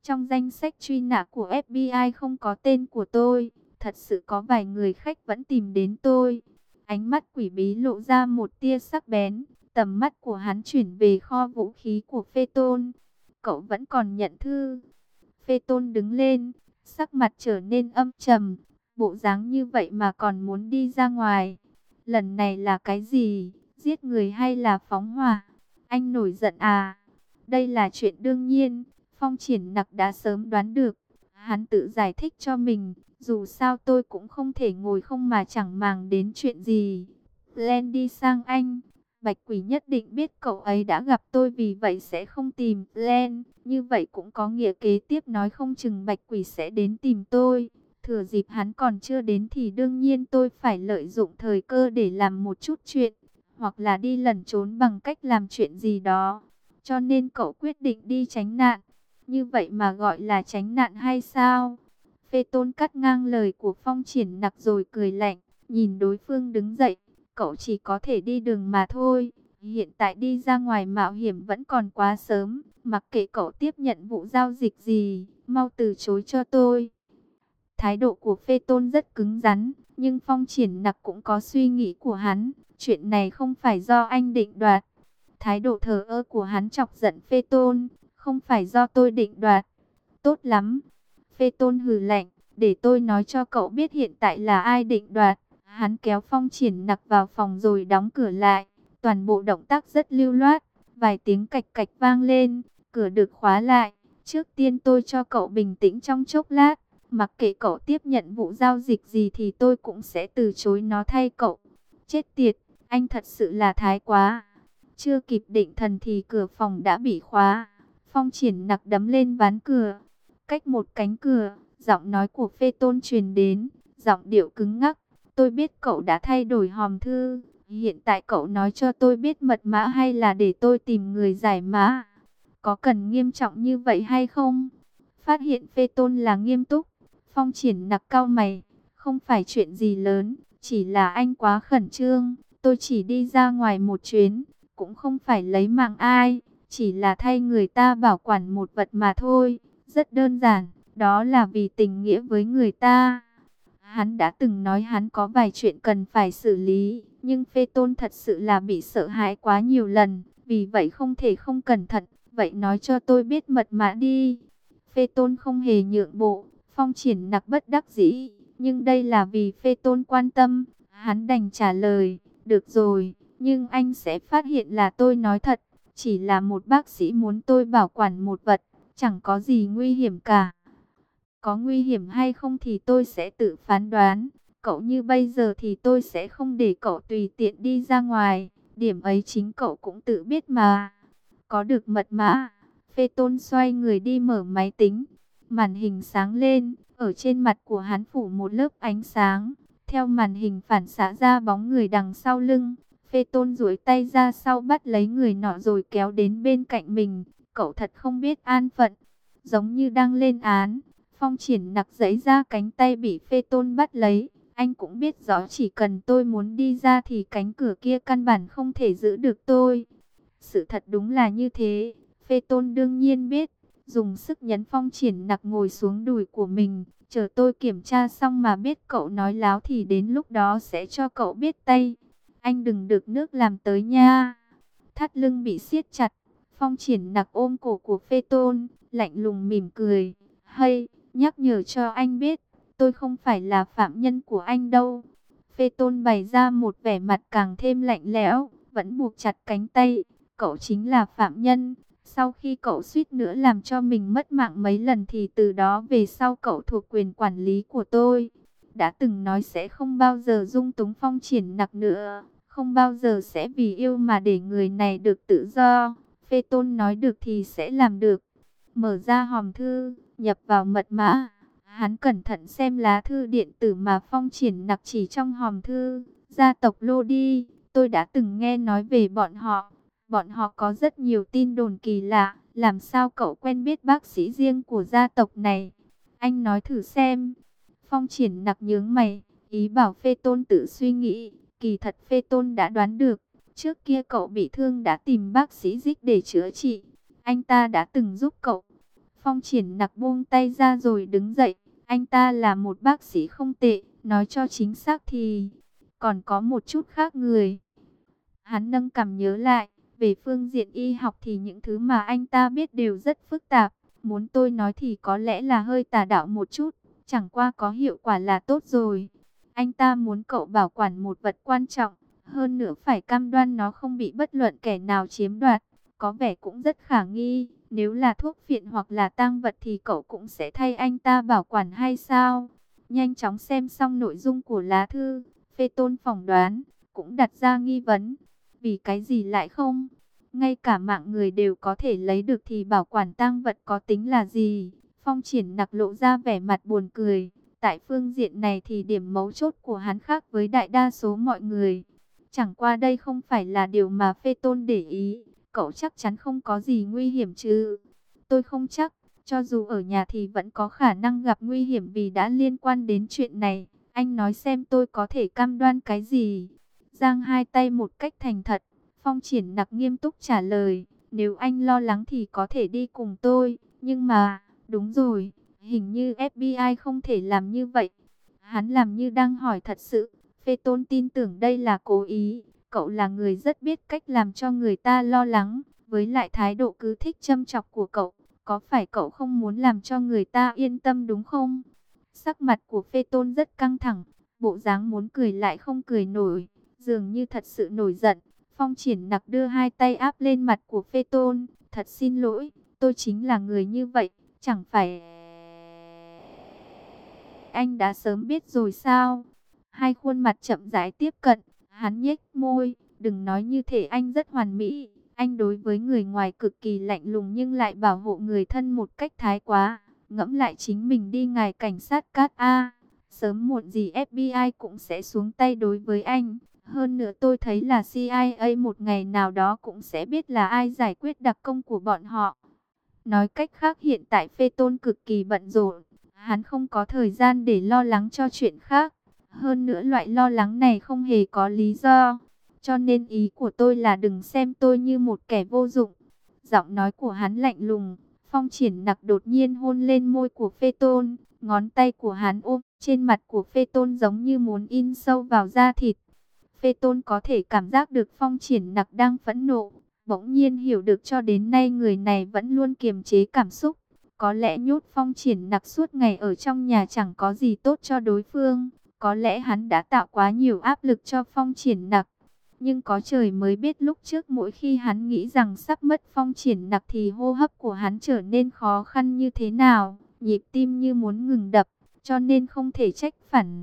Trong danh sách truy nã của FBI không có tên của tôi. Thật sự có vài người khách vẫn tìm đến tôi. Ánh mắt quỷ bí lộ ra một tia sắc bén. Tầm mắt của hắn chuyển về kho vũ khí của Phê Tôn. Cậu vẫn còn nhận thư. Phê Tôn đứng lên, sắc mặt trở nên âm trầm. Bộ dáng như vậy mà còn muốn đi ra ngoài. Lần này là cái gì? Giết người hay là phóng hỏa? Anh nổi giận à? Đây là chuyện đương nhiên. Phong Triển Nặc đã sớm đoán được. Hắn tự giải thích cho mình. Dù sao tôi cũng không thể ngồi không mà chẳng màng đến chuyện gì. Len đi sang Anh. Bạch Quỷ nhất định biết cậu ấy đã gặp tôi, vì vậy sẽ không tìm Len. Như vậy cũng có nghĩa kế tiếp nói không chừng Bạch Quỷ sẽ đến tìm tôi. Thừa dịp hắn còn chưa đến thì đương nhiên tôi phải lợi dụng thời cơ để làm một chút chuyện. Hoặc là đi lẩn trốn bằng cách làm chuyện gì đó. Cho nên cậu quyết định đi tránh nạn. Như vậy mà gọi là tránh nạn hay sao? Phê Tôn cắt ngang lời của Phong Triển Nặc rồi cười lạnh. Nhìn đối phương đứng dậy. Cậu chỉ có thể đi đường mà thôi. Hiện tại đi ra ngoài mạo hiểm vẫn còn quá sớm. Mặc kệ cậu tiếp nhận vụ giao dịch gì, mau từ chối cho tôi. Thái độ của Phê Tôn rất cứng rắn. Nhưng Phong Triển Nặc cũng có suy nghĩ của hắn. Chuyện này không phải do anh định đoạt. Thái độ thờ ơ của hắn chọc giận Phê Tôn. Không phải do tôi định đoạt. Tốt lắm. Phê Tôn hừ lạnh. Để tôi nói cho cậu biết hiện tại là ai định đoạt. Hắn kéo Phong Triển Nặc vào phòng rồi đóng cửa lại. Toàn bộ động tác rất lưu loát. Vài tiếng cạch cạch vang lên. Cửa được khóa lại. Trước tiên tôi cho cậu bình tĩnh trong chốc lát. Mặc kệ cậu tiếp nhận vụ giao dịch gì thì tôi cũng sẽ từ chối nó thay cậu. Chết tiệt, anh thật sự là thái quá. Chưa kịp định thần thì cửa phòng đã bị khóa. Phong Triển Nặc đấm lên ván cửa. Cách một cánh cửa, giọng nói của Phê Tôn truyền đến. Giọng điệu cứng ngắc. Tôi biết cậu đã thay đổi hòm thư. Hiện tại cậu nói cho tôi biết mật mã hay là để tôi tìm người giải mã? Có cần nghiêm trọng như vậy hay không? Phát hiện Phê Tôn là nghiêm túc. Phong Triển Nặc cau mày. Không phải chuyện gì lớn. Chỉ là anh quá khẩn trương. Tôi chỉ đi ra ngoài một chuyến. Cũng không phải lấy mạng ai. Chỉ là thay người ta bảo quản một vật mà thôi. Rất đơn giản. Đó là vì tình nghĩa với người ta. Hắn đã từng nói hắn có vài chuyện cần phải xử lý, nhưng Phê Tôn thật sự là bị sợ hãi quá nhiều lần, vì vậy không thể không cẩn thận. Vậy nói cho tôi biết mật mã đi. Phê Tôn không hề nhượng bộ. Phong Triển Nặc bất đắc dĩ, nhưng đây là vì Phê Tôn quan tâm. Hắn đành trả lời, được rồi, nhưng anh sẽ phát hiện là tôi nói thật. Chỉ là một bác sĩ muốn tôi bảo quản một vật, chẳng có gì nguy hiểm cả. Có nguy hiểm hay không thì tôi sẽ tự phán đoán. Cậu như bây giờ thì tôi sẽ không để cậu tùy tiện đi ra ngoài. Điểm ấy chính cậu cũng tự biết mà. Có được mật mã. Phê Tôn xoay người đi mở máy tính. Màn hình sáng lên. Ở trên mặt của hắn phủ một lớp ánh sáng. Theo màn hình phản xạ ra bóng người đằng sau lưng. Phê Tôn duỗi tay ra sau bắt lấy người nọ rồi kéo đến bên cạnh mình. Cậu thật không biết an phận. Giống như đang lên án. Phong Triển Nặc giãy ra cánh tay bị Phê Tôn bắt lấy. Anh cũng biết rõ chỉ cần tôi muốn đi ra thì cánh cửa kia căn bản không thể giữ được tôi. Sự thật đúng là như thế. Phê Tôn đương nhiên biết. Dùng sức nhấn Phong Triển Nặc ngồi xuống đùi của mình. Chờ tôi kiểm tra xong mà biết cậu nói láo thì đến lúc đó sẽ cho cậu biết tay. Anh đừng được nước làm tới nha. Thắt lưng bị siết chặt. Phong Triển Nặc ôm cổ của Phê Tôn, lạnh lùng mỉm cười. Hay, nhắc nhở cho anh biết, tôi không phải là phạm nhân của anh đâu. Phê Tôn bày ra một vẻ mặt càng thêm lạnh lẽo, vẫn buộc chặt cánh tay. Cậu chính là phạm nhân. Sau khi cậu suýt nữa làm cho mình mất mạng mấy lần thì từ đó về sau cậu thuộc quyền quản lý của tôi. Đã từng nói sẽ không bao giờ dung túng Phong Triển Nặc nữa. Không bao giờ sẽ vì yêu mà để người này được tự do. Phê Tôn nói được thì sẽ làm được. Mở ra hòm thư, nhập vào mật mã. Hắn cẩn thận xem lá thư điện tử mà Phong Triển Nặc chỉ trong hòm thư. Gia tộc Lô Đi, tôi đã từng nghe nói về bọn họ. Bọn họ có rất nhiều tin đồn kỳ lạ. Làm sao cậu quen biết bác sĩ riêng của gia tộc này? Anh nói thử xem. Phong Triển Nặc nhướng mày, ý bảo Phê Tôn tự suy nghĩ. Kỳ thật Phê Tôn đã đoán được. Trước kia cậu bị thương đã tìm bác sĩ Dích để chữa trị. Anh ta đã từng giúp cậu. Phong Triển Nặc buông tay ra rồi đứng dậy. Anh ta là một bác sĩ không tệ, nói cho chính xác thì còn có một chút khác người. Hắn nâng cằm nhớ lại, về phương diện y học thì những thứ mà anh ta biết đều rất phức tạp. Muốn tôi nói thì có lẽ là hơi tà đạo một chút, chẳng qua có hiệu quả là tốt rồi. Anh ta muốn cậu bảo quản một vật quan trọng, hơn nữa phải cam đoan nó không bị bất luận kẻ nào chiếm đoạt. Có vẻ cũng rất khả nghi, nếu là thuốc phiện hoặc là tang vật thì cậu cũng sẽ thay anh ta bảo quản hay sao? Nhanh chóng xem xong nội dung của lá thư, Phê Tôn phỏng đoán, cũng đặt ra nghi vấn. Vì cái gì lại không? Ngay cả mạng người đều có thể lấy được thì bảo quản tang vật có tính là gì? Phong Triển Nặc lộ ra vẻ mặt buồn cười. Tại phương diện này thì điểm mấu chốt của hắn khác với đại đa số mọi người. Chẳng qua đây không phải là điều mà Phê Tôn để ý. Cậu chắc chắn không có gì nguy hiểm chứ? Tôi không chắc. Cho dù ở nhà thì vẫn có khả năng gặp nguy hiểm vì đã liên quan đến chuyện này. Anh nói xem tôi có thể cam đoan cái gì? Giang hai tay một cách thành thật. Phong Triển Nặc nghiêm túc trả lời. Nếu anh lo lắng thì có thể đi cùng tôi. Nhưng mà, đúng rồi, hình như FBI không thể làm như vậy. Hắn làm như đang hỏi thật sự. Phê Tôn tin tưởng đây là cố ý. Cậu là người rất biết cách làm cho người ta lo lắng. Với lại thái độ cứ thích châm chọc của cậu. Có phải cậu không muốn làm cho người ta yên tâm đúng không? Sắc mặt của Phê Tôn rất căng thẳng. Bộ dáng muốn cười lại không cười nổi. Dường như thật sự nổi giận. Phong Triển Nặc đưa hai tay áp lên mặt của Phê Tôn. Thật xin lỗi, tôi chính là người như vậy. Chẳng phải anh đã sớm biết rồi sao? Hai khuôn mặt chậm rãi tiếp cận. Hắn nhếch môi. Đừng nói như thể anh rất hoàn mỹ. Anh đối với người ngoài cực kỳ lạnh lùng nhưng lại bảo hộ người thân một cách thái quá. Ngẫm lại chính mình đi ngài cảnh sát Cát A. Sớm muộn gì FBI cũng sẽ xuống tay đối với anh. Hơn nữa tôi thấy là CIA một ngày nào đó cũng sẽ biết là ai giải quyết đặc công của bọn họ. Nói cách khác hiện tại Phê Tôn cực kỳ bận rộn. Hắn không có thời gian để lo lắng cho chuyện khác. Hơn nữa loại lo lắng này không hề có lý do. Cho nên ý của tôi là đừng xem tôi như một kẻ vô dụng. Giọng nói của hắn lạnh lùng. Phong Triển Nặc đột nhiên hôn lên môi của Phê Tôn. Ngón tay của hắn ôm trên mặt của Phê Tôn giống như muốn in sâu vào da thịt. Phê Tôn có thể cảm giác được Phong Triển Nặc đang phẫn nộ. Bỗng nhiên hiểu được cho đến nay người này vẫn luôn kiềm chế cảm xúc. Có lẽ nhốt Phong Triển Nặc suốt ngày ở trong nhà chẳng có gì tốt cho đối phương. Có lẽ hắn đã tạo quá nhiều áp lực cho Phong Triển Nặc. Nhưng có trời mới biết lúc trước mỗi khi hắn nghĩ rằng sắp mất Phong Triển Nặc thì hô hấp của hắn trở nên khó khăn như thế nào. Nhịp tim như muốn ngừng đập, cho nên không thể trách phản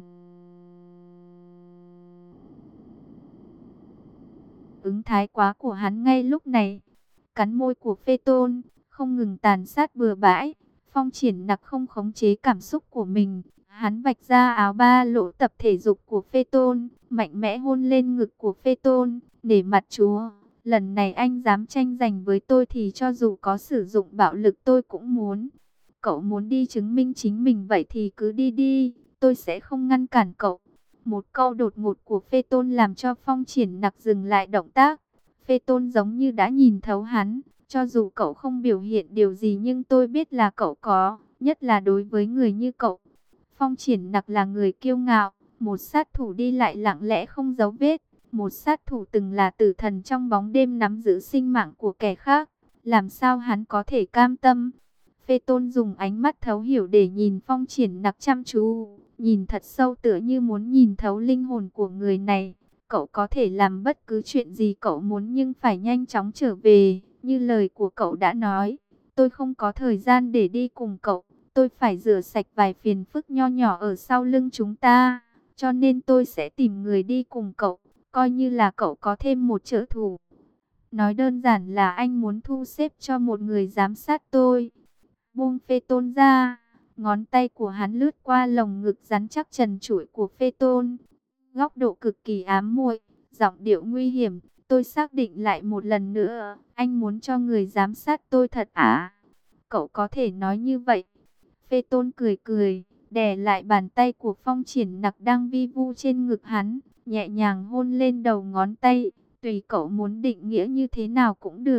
ứng thái quá của hắn ngay lúc này. Cắn môi của Phê Tôn, không ngừng tàn sát bừa bãi. Phong Triển Nặc không khống chế cảm xúc của mình. Hắn vạch ra áo ba lỗ tập thể dục của Phê Tôn, mạnh mẽ hôn lên ngực của Phê Tôn, nể mặt chúa. Lần này anh dám tranh giành với tôi thì cho dù có sử dụng bạo lực tôi cũng muốn. Cậu muốn đi chứng minh chính mình vậy thì cứ đi đi, tôi sẽ không ngăn cản cậu. Một câu đột ngột của Phê Tôn làm cho Phong Triển Nặc dừng lại động tác. Phê Tôn giống như đã nhìn thấu hắn. Cho dù cậu không biểu hiện điều gì nhưng tôi biết là cậu có, nhất là đối với người như cậu. Phong Triển Nặc là người kiêu ngạo, một sát thủ đi lại lặng lẽ không dấu vết. Một sát thủ từng là tử thần trong bóng đêm nắm giữ sinh mạng của kẻ khác. Làm sao hắn có thể cam tâm? Phê Tôn dùng ánh mắt thấu hiểu để nhìn Phong Triển Nặc chăm chú. Nhìn thật sâu tựa như muốn nhìn thấu linh hồn của người này. Cậu có thể làm bất cứ chuyện gì cậu muốn nhưng phải nhanh chóng trở về. Như lời của cậu đã nói, tôi không có thời gian để đi cùng cậu. Tôi phải rửa sạch vài phiền phức nho nhỏ ở sau lưng chúng ta. Cho nên tôi sẽ tìm người đi cùng cậu, coi như là cậu có thêm một trợ thủ. Nói đơn giản là anh muốn thu xếp cho một người giám sát tôi. Buông Phê Tôn ra, ngón tay của hắn lướt qua lồng ngực rắn chắc trần trụi của Phê Tôn. Góc độ cực kỳ ám muội, giọng điệu nguy hiểm. Tôi xác định lại một lần nữa, anh muốn cho người giám sát tôi thật à? Cậu có thể nói như vậy. Phê Tôn cười cười, đè lại bàn tay của Phong Triển Nặc đang vi vu trên ngực hắn, nhẹ nhàng hôn lên đầu ngón tay. Tùy cậu muốn định nghĩa như thế nào cũng được.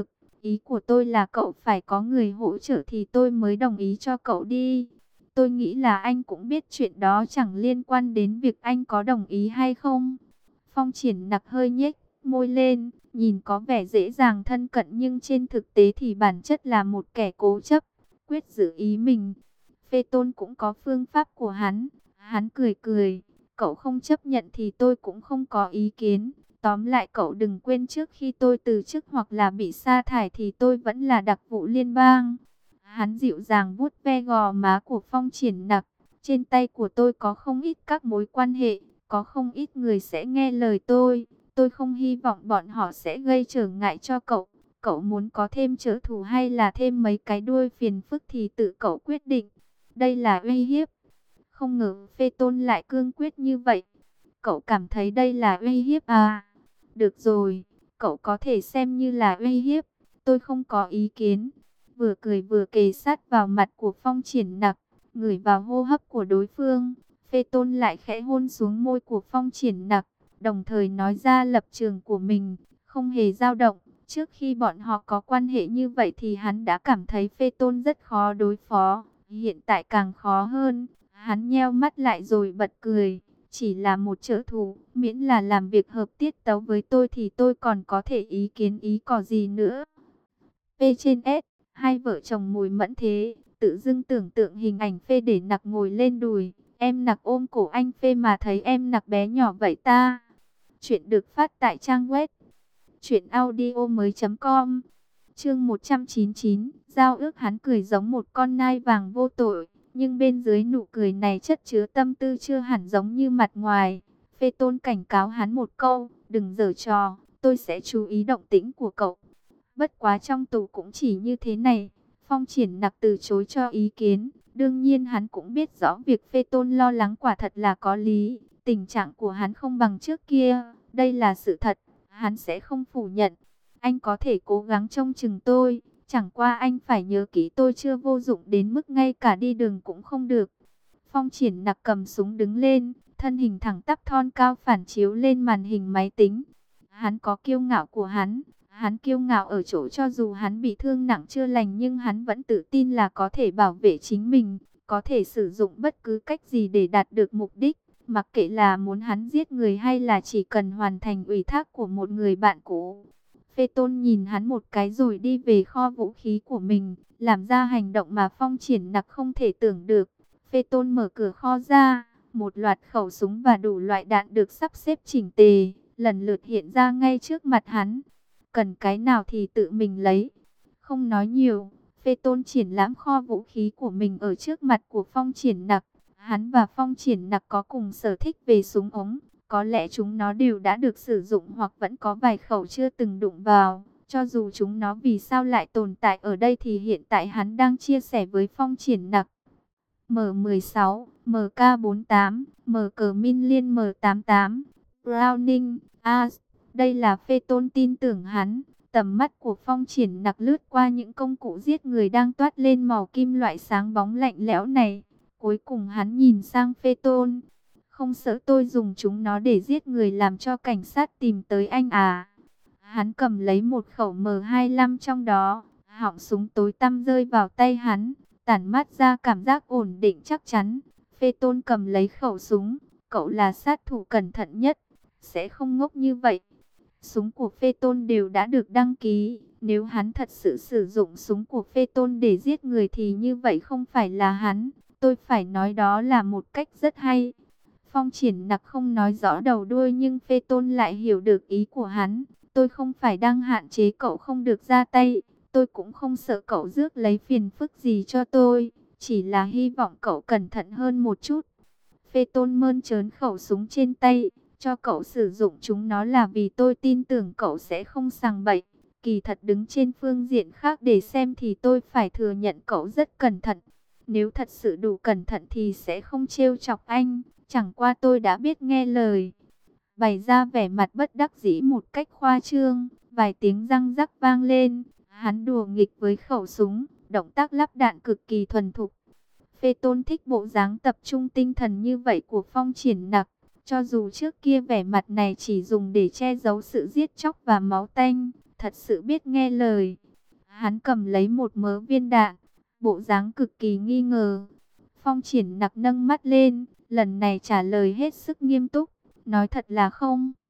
Ý của tôi là cậu phải có người hỗ trợ thì tôi mới đồng ý cho cậu đi. Tôi nghĩ là anh cũng biết chuyện đó chẳng liên quan đến việc anh có đồng ý hay không. Phong Triển Nặc hơi nhếch môi lên, nhìn có vẻ dễ dàng thân cận nhưng trên thực tế thì bản chất là một kẻ cố chấp, quyết giữ ý mình. Phê Tôn cũng có phương pháp của hắn. Hắn cười cười, cậu không chấp nhận thì tôi cũng không có ý kiến. Tóm lại cậu đừng quên trước khi tôi từ chức hoặc là bị sa thải thì tôi vẫn là đặc vụ liên bang. Hắn dịu dàng vuốt ve gò má của Phong Triển Nặc. Trên tay của tôi có không ít các mối quan hệ, có không ít người sẽ nghe lời tôi. Tôi không hy vọng bọn họ sẽ gây trở ngại cho cậu. Cậu muốn có thêm trợ thủ hay là thêm mấy cái đuôi phiền phức thì tự cậu quyết định. Đây là uy hiếp. Không ngờ Phê Tôn lại cương quyết như vậy. Cậu cảm thấy đây là uy hiếp à? Được rồi, cậu có thể xem như là uy hiếp. Tôi không có ý kiến. Vừa cười vừa kề sát vào mặt của Phong Triển Nặc, ngửi vào hô hấp của đối phương. Phê Tôn lại khẽ hôn xuống môi của Phong Triển Nặc, đồng thời nói ra lập trường của mình, không hề dao động. Trước khi bọn họ có quan hệ như vậy thì hắn đã cảm thấy Phê Tôn rất khó đối phó, hiện tại càng khó hơn. Hắn nheo mắt lại rồi bật cười, chỉ là một trợ thủ, miễn là làm việc hợp tiết tấu với tôi thì tôi còn có thể ý kiến ý cò gì nữa. P trên S, hai vợ chồng mùi mẫn thế, tự dưng tưởng tượng hình ảnh Phê để Nặc ngồi lên đùi, em Nặc ôm cổ anh Phê mà thấy em Nặc bé nhỏ vậy ta. Chuyện được phát tại trang web truyệnaudiomoi.com. Chương 199, giao ước. Hắn cười giống một con nai vàng vô tội, nhưng bên dưới nụ cười này chất chứa tâm tư chưa hẳn giống như mặt ngoài. Phê Tôn cảnh cáo hắn một câu, đừng giở trò, tôi sẽ chú ý động tĩnh của cậu. Bất quá trong tù cũng chỉ như thế này. Phong Triển Nặc từ chối cho ý kiến. Đương nhiên hắn cũng biết rõ việc Phê Tôn lo lắng quả thật là có lý. Tình trạng của hắn không bằng trước kia, đây là sự thật, hắn sẽ không phủ nhận. Anh có thể cố gắng trông chừng tôi, chẳng qua anh phải nhớ kỹ tôi chưa vô dụng đến mức ngay cả đi đường cũng không được. Phong Triển Nặc cầm súng đứng lên, thân hình thẳng tắp thon cao phản chiếu lên màn hình máy tính. Hắn có kiêu ngạo của hắn. Hắn kiêu ngạo ở chỗ cho dù hắn bị thương nặng chưa lành nhưng hắn vẫn tự tin là có thể bảo vệ chính mình, có thể sử dụng bất cứ cách gì để đạt được mục đích, mặc kệ là muốn hắn giết người hay là chỉ cần hoàn thành ủy thác của một người bạn cũ. Phê Tôn nhìn hắn một cái rồi đi về kho vũ khí của mình, làm ra hành động mà Phong Triển Nặc không thể tưởng được. Phê Tôn mở cửa kho ra, một loạt khẩu súng và đủ loại đạn được sắp xếp chỉnh tề, lần lượt hiện ra ngay trước mặt hắn. Cần cái nào thì tự mình lấy. Không nói nhiều, Phê Tôn triển lãm kho vũ khí của mình ở trước mặt của Phong Triển Nặc. Hắn và Phong Triển Nặc có cùng sở thích về súng ống. Có lẽ chúng nó đều đã được sử dụng hoặc vẫn có vài khẩu chưa từng đụng vào. Cho dù chúng nó vì sao lại tồn tại ở đây thì hiện tại hắn đang chia sẻ với Phong Triển Nặc. M16, MK48, MK Liên M88, Browning, AS. Đây là Phê Tôn tin tưởng hắn. Tầm mắt của Phong Triển Nặc lướt qua những công cụ giết người đang toát lên màu kim loại sáng bóng lạnh lẽo này. Cuối cùng hắn nhìn sang Phê Tôn. Không sợ tôi dùng chúng nó để giết người làm cho cảnh sát tìm tới anh à? Hắn cầm lấy một khẩu M25 trong đó. Họng súng tối tăm rơi vào tay hắn, tản mát ra cảm giác ổn định chắc chắn. Phê Tôn cầm lấy khẩu súng. Cậu là sát thủ cẩn thận nhất, sẽ không ngốc như vậy. Súng của Phê Tôn đều đã được đăng ký. Nếu hắn thật sự sử dụng súng của Phê Tôn để giết người thì như vậy không phải là hắn. Tôi phải nói đó là một cách rất hay. Phong Triển Nặc không nói rõ đầu đuôi nhưng Phê Tôn lại hiểu được ý của hắn. Tôi không phải đang hạn chế cậu không được ra tay. Tôi cũng không sợ cậu rước lấy phiền phức gì cho tôi. Chỉ là hy vọng cậu cẩn thận hơn một chút. Phê Tôn mơn trớn khẩu súng trên tay. Cho cậu sử dụng chúng nó là vì tôi tin tưởng cậu sẽ không sằng bậy. Kỳ thật đứng trên phương diện khác để xem thì tôi phải thừa nhận cậu rất cẩn thận. Nếu thật sự đủ cẩn thận thì sẽ không trêu chọc anh. Chẳng qua tôi đã biết nghe lời. Bày ra vẻ mặt bất đắc dĩ một cách khoa trương. Vài tiếng răng rắc vang lên. Hắn đùa nghịch với khẩu súng. Động tác lắp đạn cực kỳ thuần thục. Phê Tôn thích bộ dáng tập trung tinh thần như vậy của Phong Triển Nặc. Cho dù trước kia vẻ mặt này chỉ dùng để che giấu sự giết chóc và máu tanh, thật sự biết nghe lời. Hắn cầm lấy một mớ viên đạn, bộ dáng cực kỳ nghi ngờ. Phong Triển Nặc nâng mắt lên, lần này trả lời hết sức nghiêm túc, nói thật là không.